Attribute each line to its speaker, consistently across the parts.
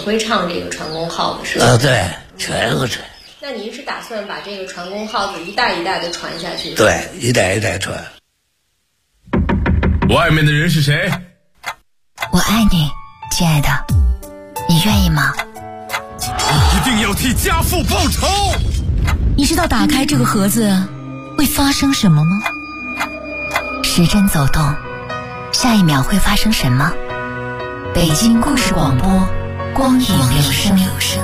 Speaker 1: 会唱这个传功号子是吧？
Speaker 2: 对，全会吹。
Speaker 1: 那您是打算把这个传功号子一代一代的传下去？
Speaker 2: 对，一代一代传。
Speaker 3: 外面的人是谁？
Speaker 4: 我爱你，亲爱的，你愿意吗？
Speaker 3: 一定要替家父报仇！
Speaker 4: 你知道打开这个盒子会发生什么吗？时针走动，下一秒会发生什么？北京故事广播，光影留声。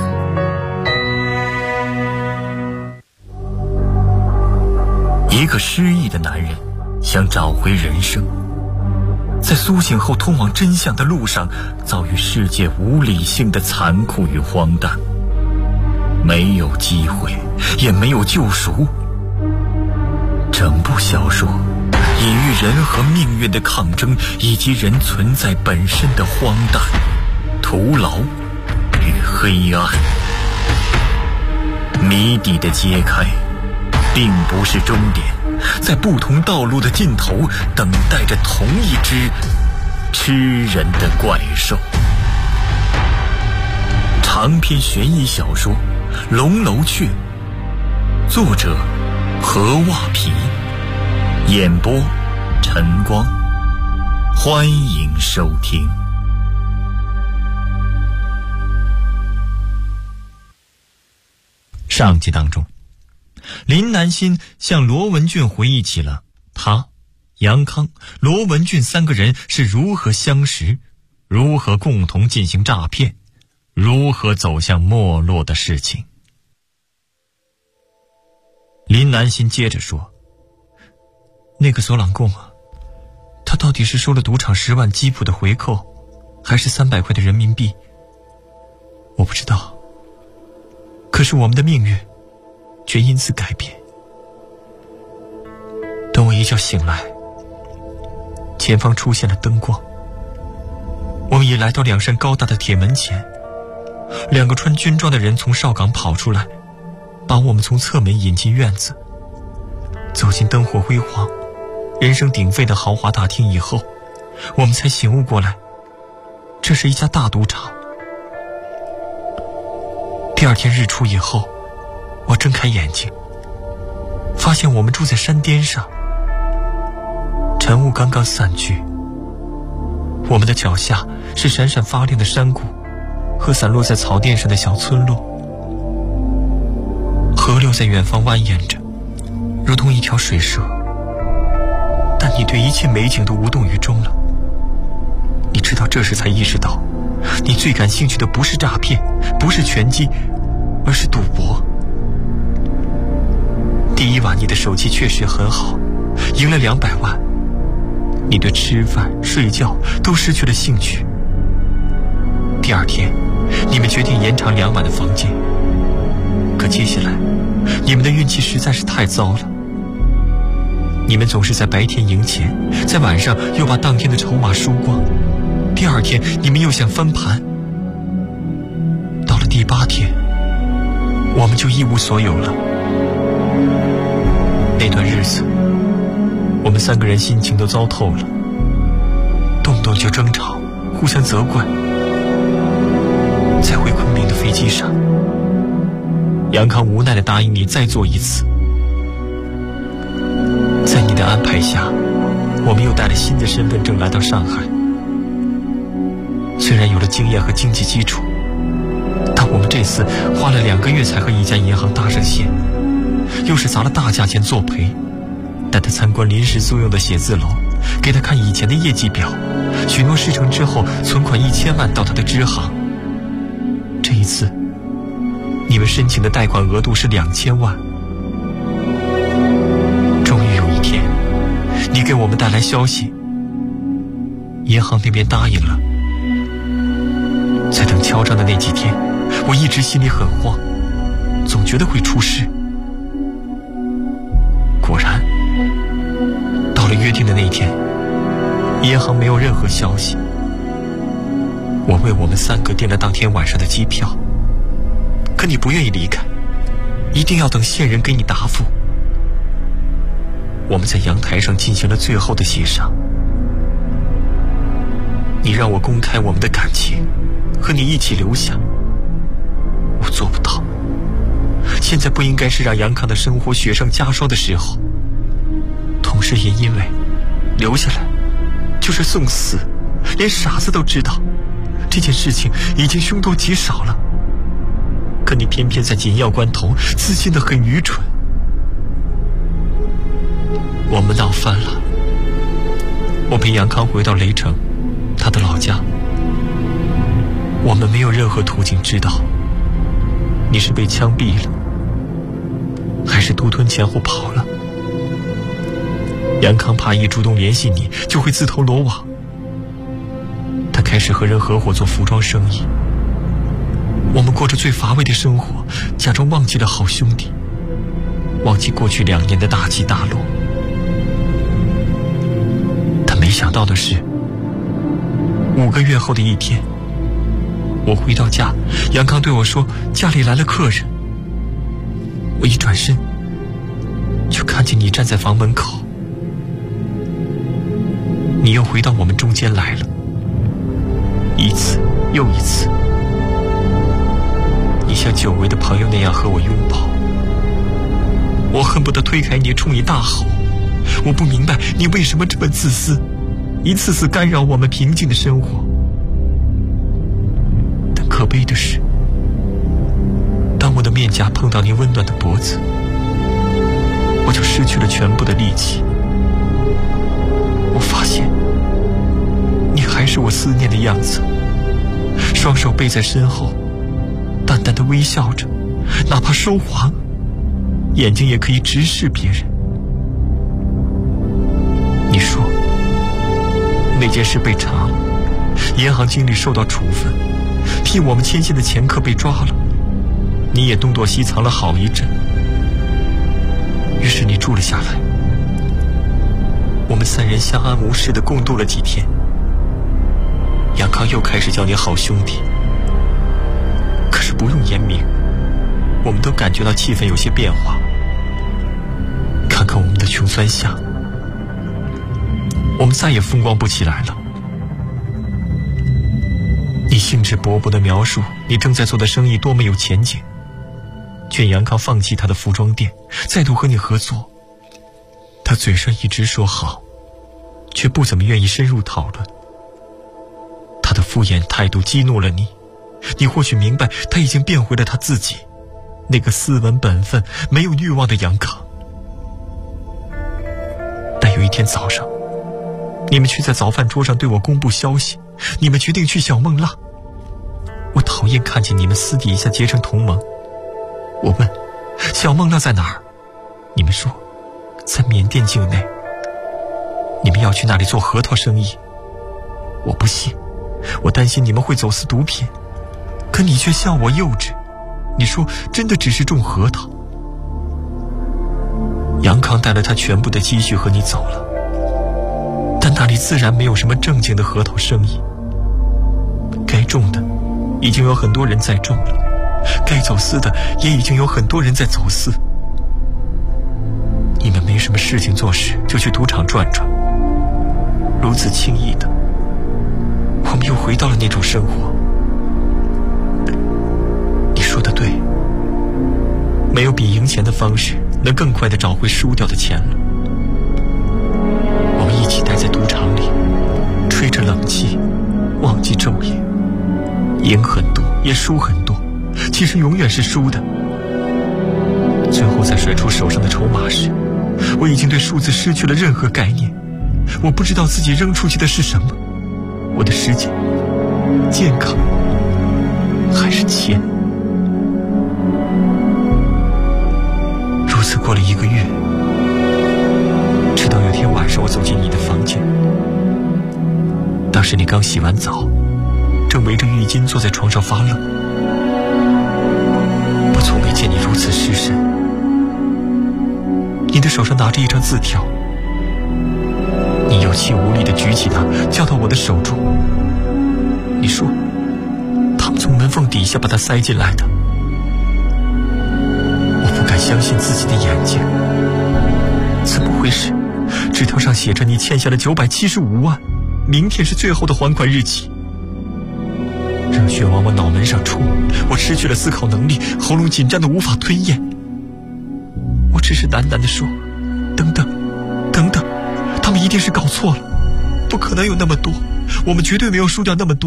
Speaker 5: 一个失忆的男人想找回人生，在苏醒后通往真相的路上，遭遇世界无理性的残酷与荒诞，没有机会，也没有救赎。整部小说隐喻人和命运的抗争，以及人存在本身的荒诞、徒劳与黑暗。谜底的揭开并不是终点，在不同道路的尽头，等待着同一只吃人的怪兽。长篇悬疑小说《龙楼雀》，作者何袜皮，演播晨光。欢迎收听。上集当中，林南心向罗文俊回忆起了他、杨康、罗文俊三个人是如何相识，如何共同进行诈骗，如何走向没落的事情。林南心接着说，那个索朗贡啊，他到底是收了赌场10万基普的回扣，还是300块的人民币，我不知道。可是我们的命运却因此改变。等我一觉醒来，前方出现了灯光，我们已来到2扇高大的铁门前，2个穿军装的人从哨岗跑出来，把我们从侧门引进院子。走进灯火辉煌、人声鼎沸的豪华大厅以后，我们才醒悟过来，这是一家大赌场。第2天日出以后，我睁开眼睛，发现我们住在山巅上，晨雾刚刚散去，我们的脚下是闪闪发亮的山谷和散落在草甸上的小村落。河流在远方蜿蜒着，如同一条水蛇，但你对一切美景都无动于衷了。你直到这时才意识到，你最感兴趣的不是诈骗，不是拳击，而是赌博。第1晚你的手气确实很好，赢了200万，你对吃饭睡觉都失去了兴趣。第2天你们决定延长2晚的房间，可接下来你们的运气实在是太糟了。你们总是在白天赢钱，在晚上又把当天的筹码输光，第2天你们又想翻盘。到了第8天，我们就一无所有了。那段日子，我们3个人心情都糟透了，动不动就争吵，互相责怪。在回昆明的飞机上，杨康无奈地答应你再做一次。在你的安排下，我们又带了新的身份证来到上海。虽然有了经验和经济基础，但我们这次花了2个月才和一家银行搭上线，又是砸了大价钱作陪，带他参观临时租用的写字楼，给他看以前的业绩表，许诺事成之后存款1000万到他的支行。这一次你们申请的贷款额度是2000万。终于有一天，你给我们带来消息，银行那边答应了。在等敲诈的那几天，我一直心里很慌，总觉得会出事。果然，到了约定的那天，银行没有任何消息。我为我们3个订了当天晚上的机票，可你不愿意离开，一定要等线人给你答复。我们在阳台上进行了最后的协商，你让我公开我们的感情，和你一起留下， 现在不应该是让杨康的生活雪上加霜的时候，同时也因为留下来就是送死，连傻子都知道这件事情已经凶多吉少了，可你偏偏在紧要关头自信得很愚蠢。我们闹翻了，我陪杨康回到雷城，他的老家。我们没有任何途径知道你是被枪毙了，还是独吞前后跑了。杨康怕一主动联系你就会自投罗网，他开始和人合伙做服装生意。我们过着最乏味的生活，假装忘记了好兄弟，忘记过去2年的大起大落。但没想到的是，5个月后的一天，我回到家，杨康对我说家里来了客人。我一转身就看见你站在房门口，你又回到我们中间来了，一次又一次，你像久违的朋友那样和我拥抱，我恨不得推开你冲你大吼。我不明白你为什么这么自私，一次次干扰我们平静的生活。但可悲的是，当我的面颊碰到你温暖的脖子，我就失去了全部的力气。我发现你还是我思念的样子，双手背在身后，淡淡的微笑着，哪怕收黄，眼睛也可以直视别人。你说那件事被查了，银行经理受到处分，替我们牵线的掮客被抓了，你也东躲西藏了好一阵。于是你住了下来，我们3人相安无事地共度了几天。杨康又开始叫你好兄弟，可是不用言明，我们都感觉到气氛有些变化。看看我们的穷酸相，我们再也风光不起来了。你兴致勃勃地描述你正在做的生意多么有前景，劝杨康放弃他的服装店，再度和你合作。他嘴上一直说好，却不怎么愿意深入讨论。他的敷衍态度激怒了你，你或许明白他已经变回了他自己，那个斯文本分没有欲望的杨康。但有一天早上，你们却在早饭桌上对我公布消息，你们决定去小孟浪。我讨厌看见你们私底下结成同盟。我问小孟浪在哪儿，你们说在缅甸境内。你们要去那里做核桃生意，我不信，我担心你们会走私毒品，可你却笑我幼稚。你说真的只是种核桃。杨康带了他全部的积蓄和你走了，但那里自然没有什么正经的核桃生意。该种的已经有很多人在种了，该走私的也已经有很多人在走私。你们没什么事情做时就去赌场转转，如此轻易的，我们又回到了那种生活。你说的对，没有比赢钱的方式能更快地找回输掉的钱了。我们一起待在赌场里，吹着冷气，忘记昼夜，赢很多也输很多，其实永远是输的。最后在甩出手上的筹码时，我已经对数字失去了任何概念。我不知道自己扔出去的是什么，我的时间、健康还是钱。如此过了1个月，直到有天晚上我走进你的房间，当时你刚洗完澡，正围着浴巾坐在床上发愣。我从没见你如此失神，你的手上拿着一张字条，你有气无力地举起它，交到我的手中。你说他们从门缝底下把它塞进来的。我不敢相信自己的眼睛，怎么回事？纸条上写着你欠下了975万，明天是最后的还款日期。热血往我脑门上冲，我失去了思考能力，喉咙紧张得无法吞咽。 只是喃喃地说：“等等，等等，他们一定是搞错了，不可能有那么多，我们绝对没有输掉那么多。”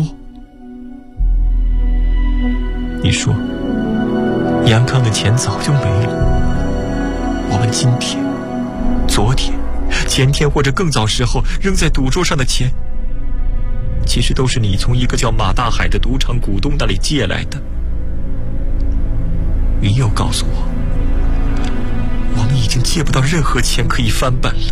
Speaker 5: 你说杨康的钱早就没了，我们今天、昨天、前天或者更早时候扔在赌桌上的钱，其实都是你从一个叫马大海的赌场股东那里借来的。你又告诉我，我们已经借不到任何钱可以翻本了。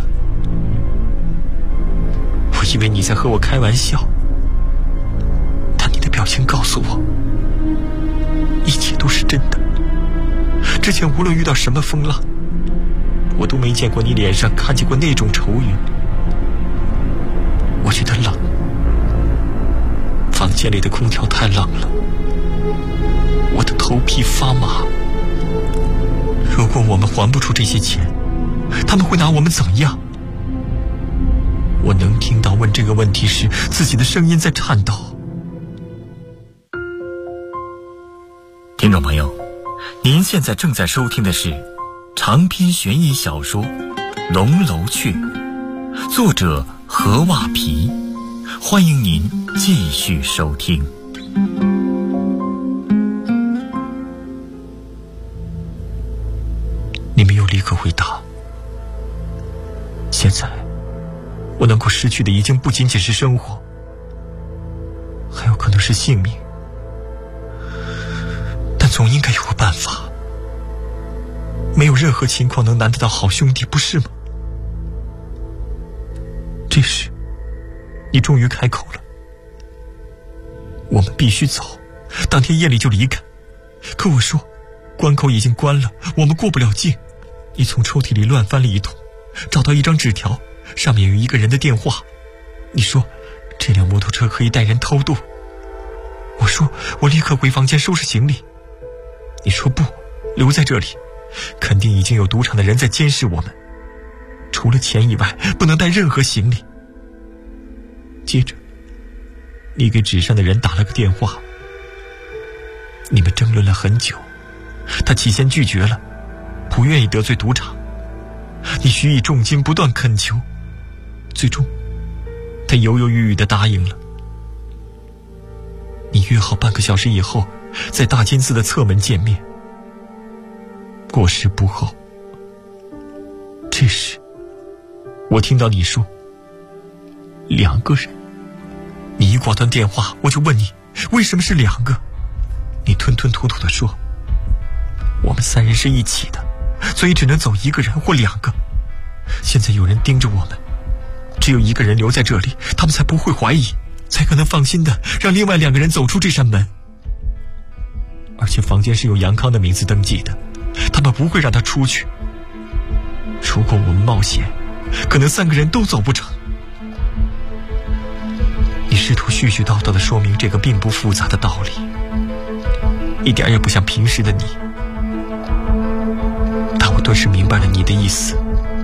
Speaker 5: 我以为你在和我开玩笑，但你的表情告诉我，一切都是真的。之前无论遇到什么风浪，我都没见过你脸上看见过那种愁云。我觉得冷，房间里的空调太冷了，我的头皮发麻。如果我们还不出这些钱，他们会拿我们怎么样？我能听到问这个问题时自己的声音在颤抖。
Speaker 6: 听众朋友，您现在正在收听的是长篇悬疑小说《龙楼雀》，作者何袜皮，欢迎您继续收听。
Speaker 5: 你没有立刻回答。现在我能够失去的已经不仅仅是生活，还有可能是性命，但总应该有个办法。没有任何情况能难得到好兄弟，不是吗？这时你终于开口了。我们必须走，当天夜里就离开。可我说关口已经关了，我们过不了境。你从抽屉里乱翻了一通，找到一张纸条，上面有一个人的电话。你说这辆摩托车可以带人偷渡。我说我立刻回房间收拾行李。你说不，留在这里，肯定已经有赌场的人在监视我们，除了钱以外不能带任何行李。接着你给纸上的人打了个电话，你们争论了很久，他起先拒绝了，不愿意得罪赌场。你许以重金不断恳求，最终他犹犹豫豫地答应了。你约好半个小时以后在大金寺的侧门见面。过时不候，这时我听到你说2个人。你一挂断电话，我就问你为什么是2个。你吞吞吐吐地说我们3人是一起的，所以只能走1个人或2个。现在有人盯着我们，只有1个人留在这里，他们才不会怀疑，才可能放心的让另外2个人走出这扇门。而且房间是有杨康的名字登记的，他们不会让他出去。如果我们冒险，可能3个人都走不成。你试图絮絮叨叨地说明这个并不复杂的道理，一点也不像平时的你。但我顿时明白了你的意思，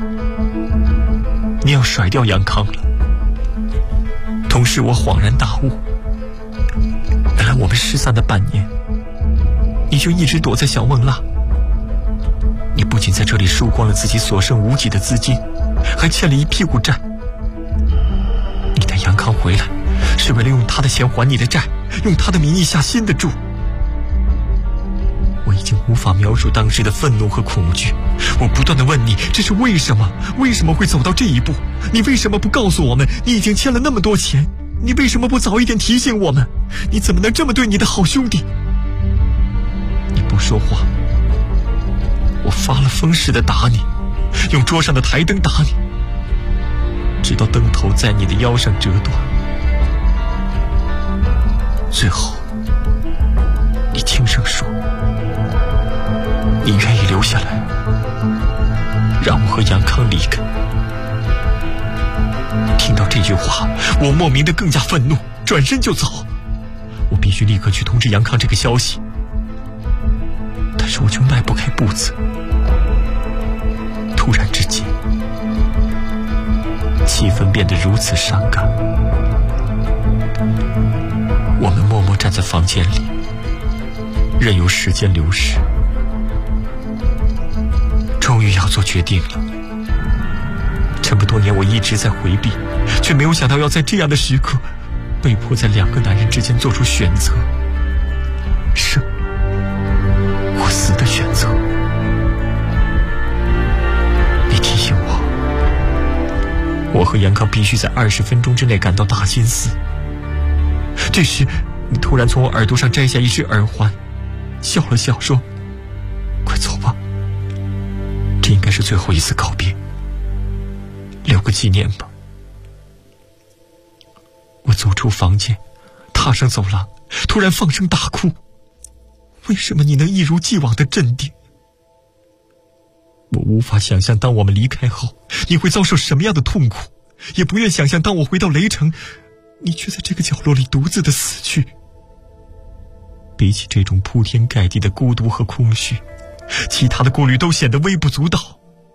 Speaker 5: 你要甩掉杨康了。同时我恍然大悟，原来我们失散的半年，你就一直躲在小孟拉。你不仅在这里输光了自己所剩无几的资金，还欠了一屁股债。你带杨康回来是为了用他的钱还你的债，用他的名义下新的注。我已经无法描述当时的愤怒和恐惧。我不断地问你，这是为什么？为什么会走到这一步？你为什么不告诉我们你已经欠了那么多钱？你为什么不早一点提醒我们？你怎么能这么对你的好兄弟？你不说话，我发了疯似的打你，用桌上的台灯打你，直到灯头在你的腰上折断。最后你轻声说，你愿意留下来，让我和杨康离开。听到这句话，我莫名的更加愤怒，转身就走。我必须立刻去通知杨康这个消息，但是我却迈不开步子。突然之间，气氛变得如此伤感。我们默默站在房间里，任由时间流逝。终于要做决定了。这么多年我一直在回避，却没有想到要在这样的时刻被迫在2个男人之间做出选择，生或死的选择。你提醒我和杨康必须在20分钟之内赶到大金寺。这时你突然从我耳朵上摘下一只耳环，笑了笑说：快走吧，这应该是最后一次告别，留个纪念吧。我走出房间，踏上走廊，突然放声大哭。为什么你能一如既往的镇定？我无法想象当我们离开后你会遭受什么样的痛苦，也不愿想象当我回到雷城，你却在这个角落里独自的死去。比起这种铺天盖地的孤独和空虚，其他的顾虑都显得微不足道。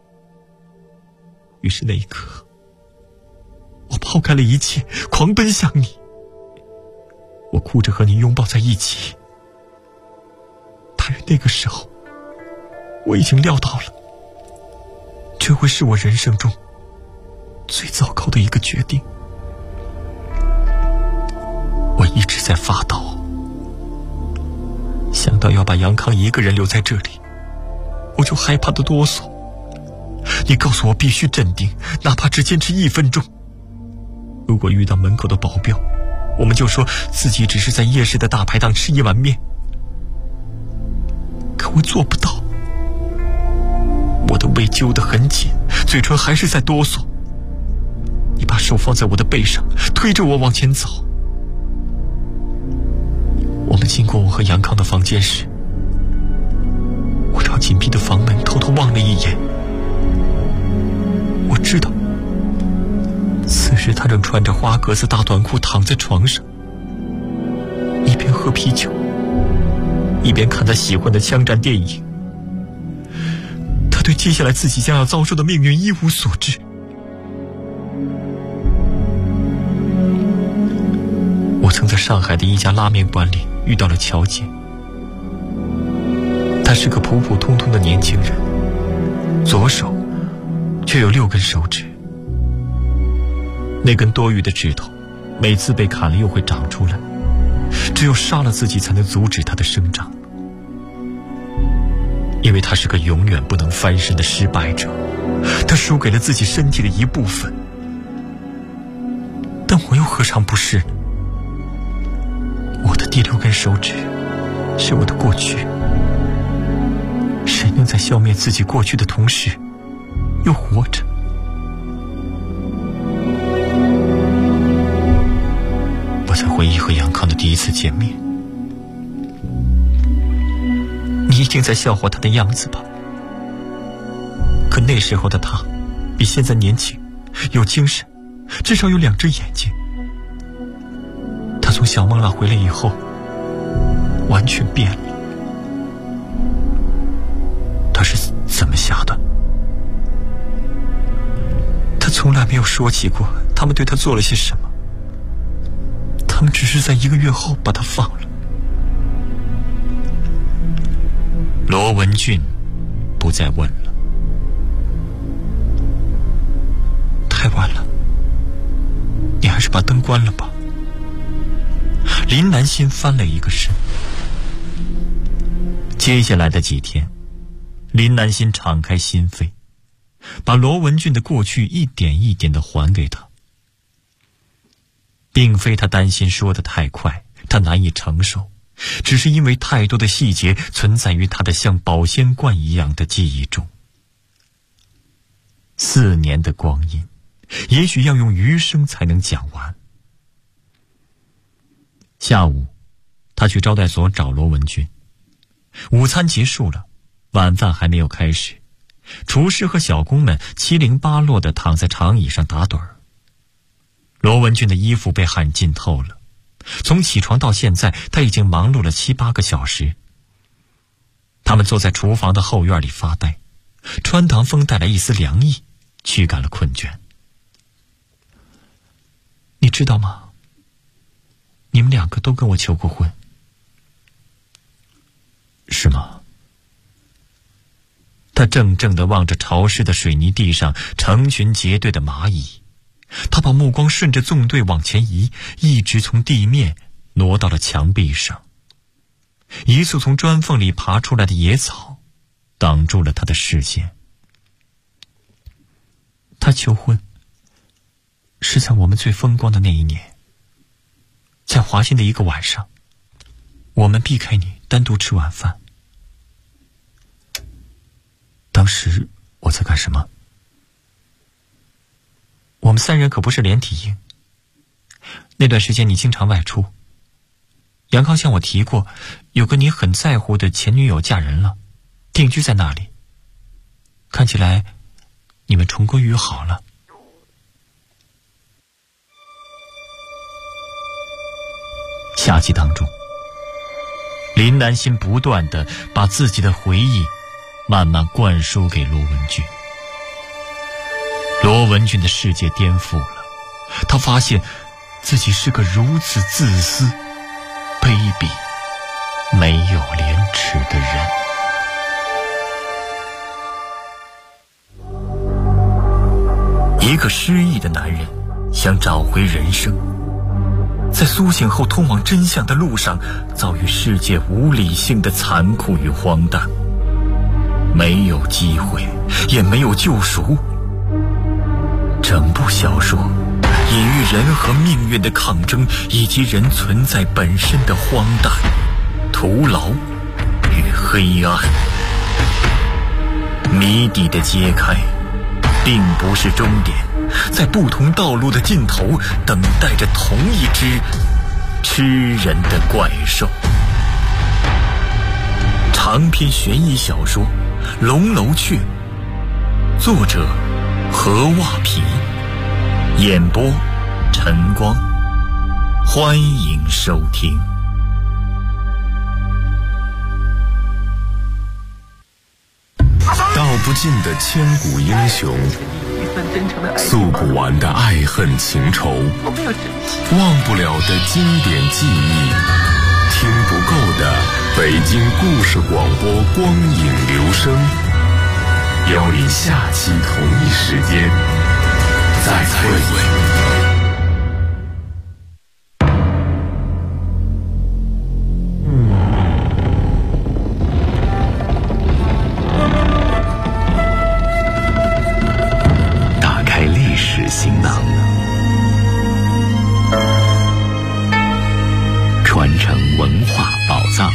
Speaker 5: 于是那一刻，我抛开了一切，狂奔向你。我哭着和你拥抱在一起。大约那个时候，我已经料到了，这会是我人生中最糟糕的一个决定。我一直在发抖，想到要把杨康一个人留在这里，我就害怕的哆嗦。你告诉我必须镇定，哪怕只坚持1分钟。如果遇到门口的保镖，我们就说自己只是在夜市的大排档吃一碗面。可我做不到，我的胃揪得很紧，嘴唇还是在哆嗦。你把手放在我的背上，推着我往前走。我们经过我和杨康的房间时，我朝紧闭的房门偷偷望了一眼。我知道，此时他正穿着花格子大短裤躺在床上，一边喝啤酒，一边看他喜欢的枪战电影。他对接下来自己将要遭受的命运一无所知。我曾在上海的一家拉面馆里遇到了乔姐，她是个普普通通的年轻人，左手却有6根手指。那根多余的指头每次被砍了又会长出来，只有杀了自己才能阻止它的生长。因为他是个永远不能翻身的失败者，他输给了自己身体的一部分。但我又何尝不是？我的第6根手指是我的过去。谁能在消灭自己过去的同时又活着？我在回忆和杨康的第一次见面。你一定在笑话他的样子吧？可那时候的他比现在年轻，有精神，至少有2只眼睛。他从小孟拉回来以后完全变了。他是怎么瞎的？他从来没有说起过他们对他做了些什么，他们只是在1个月后把他放了。罗文俊不再问了。太晚了，你还是把灯关了吧。林南心翻了一个身。接下来的几天，林南心敞开心扉，把罗文俊的过去一点一点地还给他。并非他担心说得太快，他难以承受，只是因为太多的细节存在于他的像保鲜罐一样的记忆中。4年的光阴，也许要用余生才能讲完。下午，他去招待所找罗文俊。午餐结束了，晚饭还没有开始，厨师和小工们七零八落地躺在长椅上打盹儿。罗文俊的衣服被汗浸透了，从起床到现在，他已经忙碌了7、8个小时。他们坐在厨房的后院里发呆，穿堂风带来一丝凉意，驱赶了困倦。你知道吗？你们2个都跟我求过婚。是吗？ 他怔怔地望着潮湿的水泥地上成群结队的蚂蚁，他把目光顺着纵队往前移，一直从地面挪到了墙壁上。一簇从砖缝里爬出来的野草挡住了他的视线。他求婚是在我们最风光的那一年，在华欣的一个晚上，我们避开你单独吃晚饭。当时我在干什么？我们3人可不是连体婴。那段时间你经常外出，杨康向我提过，有个你很在乎的前女友嫁人了，定居在那里。看起来你们重归于好了。下集当中，林南心不断地把自己的回忆慢慢灌输给罗文俊。罗文俊的世界颠覆了，他发现自己是个如此自私、卑鄙、没有廉耻的人。
Speaker 6: 一个失意的男人想找回人生，在苏醒后通往真相的路上，遭遇世界无理性的残酷与荒诞，没有机会，也没有救赎。整部小说隐喻人和命运的抗争，以及人存在本身的荒诞、徒劳与黑暗。谜底的揭开并不是终点，在不同道路的尽头等待着同一只吃人的怪兽。长篇悬疑小说《龙楼雀》，作者何袜皮，演播晨光。欢迎收听。
Speaker 3: 道不尽的千古英雄，诉不完的爱恨情仇，忘不了的经典记忆，听不够的北京故事广播光影留声，邀你下期同一时间再会。
Speaker 7: 行囊，传承文化宝藏。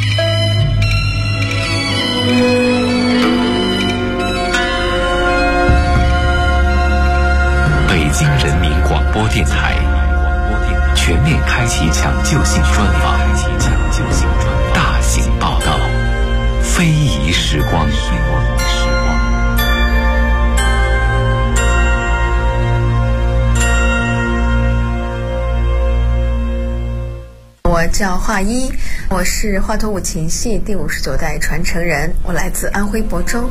Speaker 7: 北京人民广播电台全面开启抢救性专访，大型报道，非遗时光。
Speaker 8: 我叫华一，我是华佗五禽戏第59代传承人，我来自安徽亳州。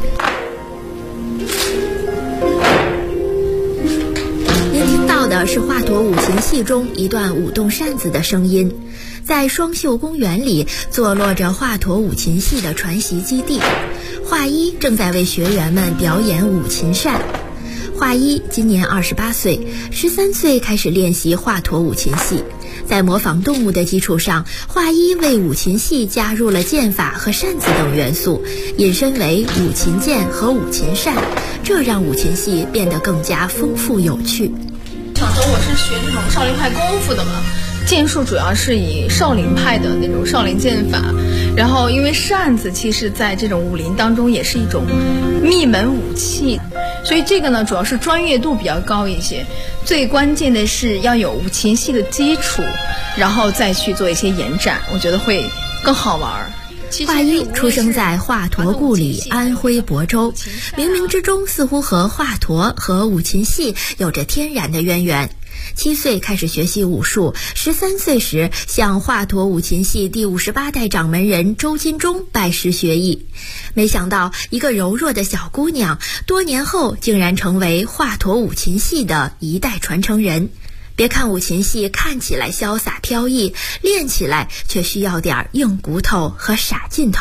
Speaker 9: 您听到的是华佗五禽戏中一段舞动扇子的声音。在双秀公园里坐落着华佗五禽戏的传习基地，华一正在为学员们表演五禽扇。华一今年28岁，13岁开始练习华佗五禽戏。在模仿动物的基础上，华一为五禽戏加入了剑法和扇子等元素，引申为五禽剑和五禽扇，这让五禽戏变得更加丰富有趣。
Speaker 1: 小时候我是学那种少林派功夫的嘛，剑术主要是以少林派的那种少林剑法，然后因为扇子其实在这种武林当中也是一种秘门武器，所以这个呢主要是专业度比较高一些，最关键的是要有五禽戏的基础，然后再去做一些延展，我觉得会更好玩。
Speaker 9: 华一出生在华佗故里安徽亳州，冥冥之中似乎和华佗和五禽戏有着天然的渊源。7岁开始学习武术，13岁时向华佗五禽戏第58代掌门人周金忠拜师学艺。没想到一个柔弱的小姑娘，多年后竟然成为华佗五禽戏的一代传承人。别看五禽戏看起来潇洒飘逸，练起来却需要点硬骨头和傻劲头。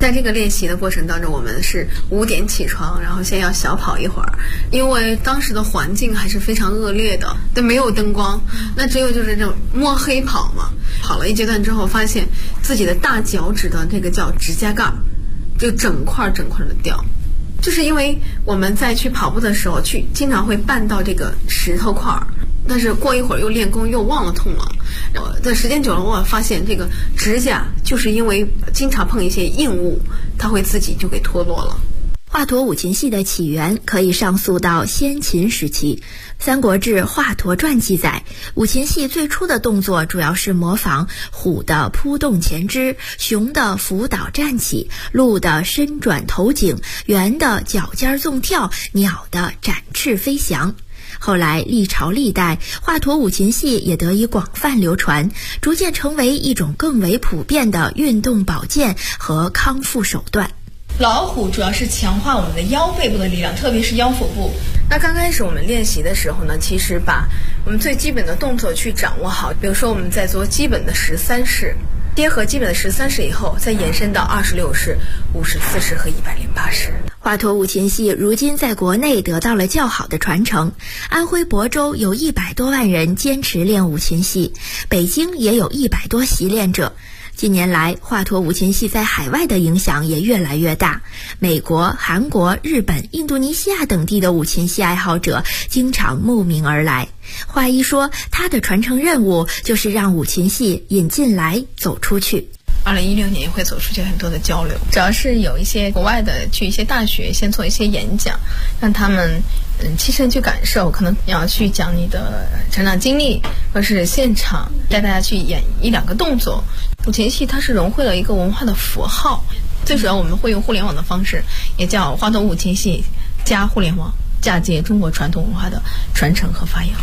Speaker 8: 在这个练习的过程当中，我们是5点起床，然后先要小跑一会儿，因为当时的环境还是非常恶劣的，都没有灯光，那只有就是这种摸黑跑嘛。跑了一阶段之后，发现自己的大脚趾的这个叫指甲盖就整块的掉，就是因为我们在去跑步的时候经常会绊到这个石头块，但是过一会儿又练功又忘了痛了。但时间久了，我发现这个指甲就是因为经常碰一些硬物，它会自己就给脱落了。
Speaker 9: 华佗五禽戏的起源可以上溯到先秦时期。《三国志·华佗传》记载，五禽戏最初的动作主要是模仿虎的扑动前肢，熊的伏倒站起，鹿的伸转头颈，猿的脚尖纵跳，鸟的展翅飞翔。后来历朝历代，华佗五禽戏也得以广泛流传，逐渐成为一种更为普遍的运动保健和康复手段。
Speaker 1: 老虎主要是强化我们的腰背部的力量，特别是腰腹部。
Speaker 8: 那刚开始我们练习的时候呢，其实把我们最基本的动作去掌握好，比如说我们在做基本的13式，结合基本的13式以后，再延伸到26式、54式和108式。
Speaker 9: 华佗五禽戏如今在国内得到了较好的传承，安徽亳州有100多万人坚持练五禽戏，北京也有100多习练者。近年来，华佗五禽戏在海外的影响也越来越大，美国、韩国、日本、印度尼西亚等地的五禽戏爱好者经常慕名而来。华一说，他的传承任务就是让五禽戏引进来走出去。
Speaker 1: 2016年会走出去很多的交流，主要是有一些国外的去一些大学先做一些演讲，让他们亲身去感受，可能要去讲你的成长经历，或是现场带大家去演1-2个动作。五禽戏它是融汇了一个文化的符号，最主要我们会用互联网的方式，也叫华佗五禽戏加互联网，嫁接中国传统文化的传承和发扬。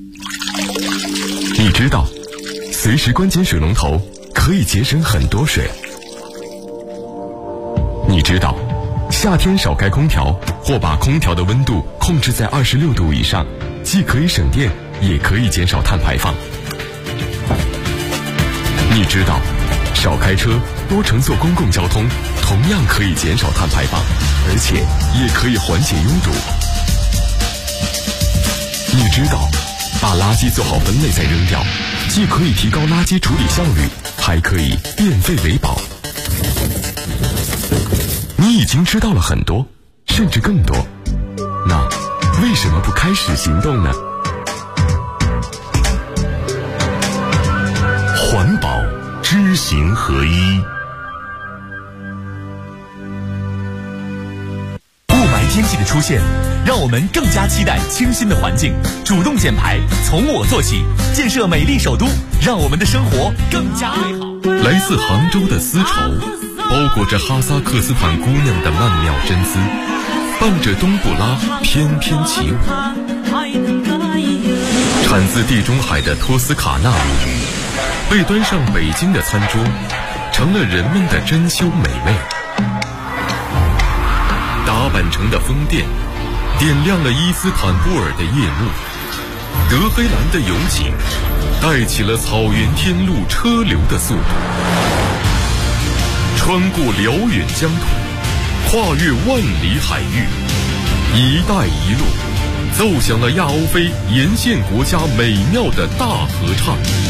Speaker 3: 你知道随时关紧水龙头可以节省很多水。你知道夏天少开空调或把空调的温度控制在26度以上，既可以省电也可以减少碳排放。你知道少开车多乘坐公共交通同样可以减少碳排放，而且也可以缓解拥堵。你知道把垃圾做好分类再扔掉，既可以提高垃圾处理效率，还可以变废为宝。你已经知道了很多，甚至更多，那为什么不开始行动呢？
Speaker 6: 环保知行合一。雾霾天气的出现，让我们更加期待清新的环境，主动减排，从我做起，建设美丽首都，让我们的生活更加美好。
Speaker 3: 来自杭州的丝绸，包裹着哈萨克斯坦姑娘的曼妙真姿，伴着冬不拉翩翩起舞。产自地中海的托斯卡纳米被端上北京的餐桌，成了人们的珍馐美味。达坂城的风电点亮了伊斯坦布尔的夜幕，德黑兰的油井带起了草原天路车流的速度。穿过辽远疆土，跨越万里海域，一带一路奏响了亚欧非沿线国家美妙的大合唱。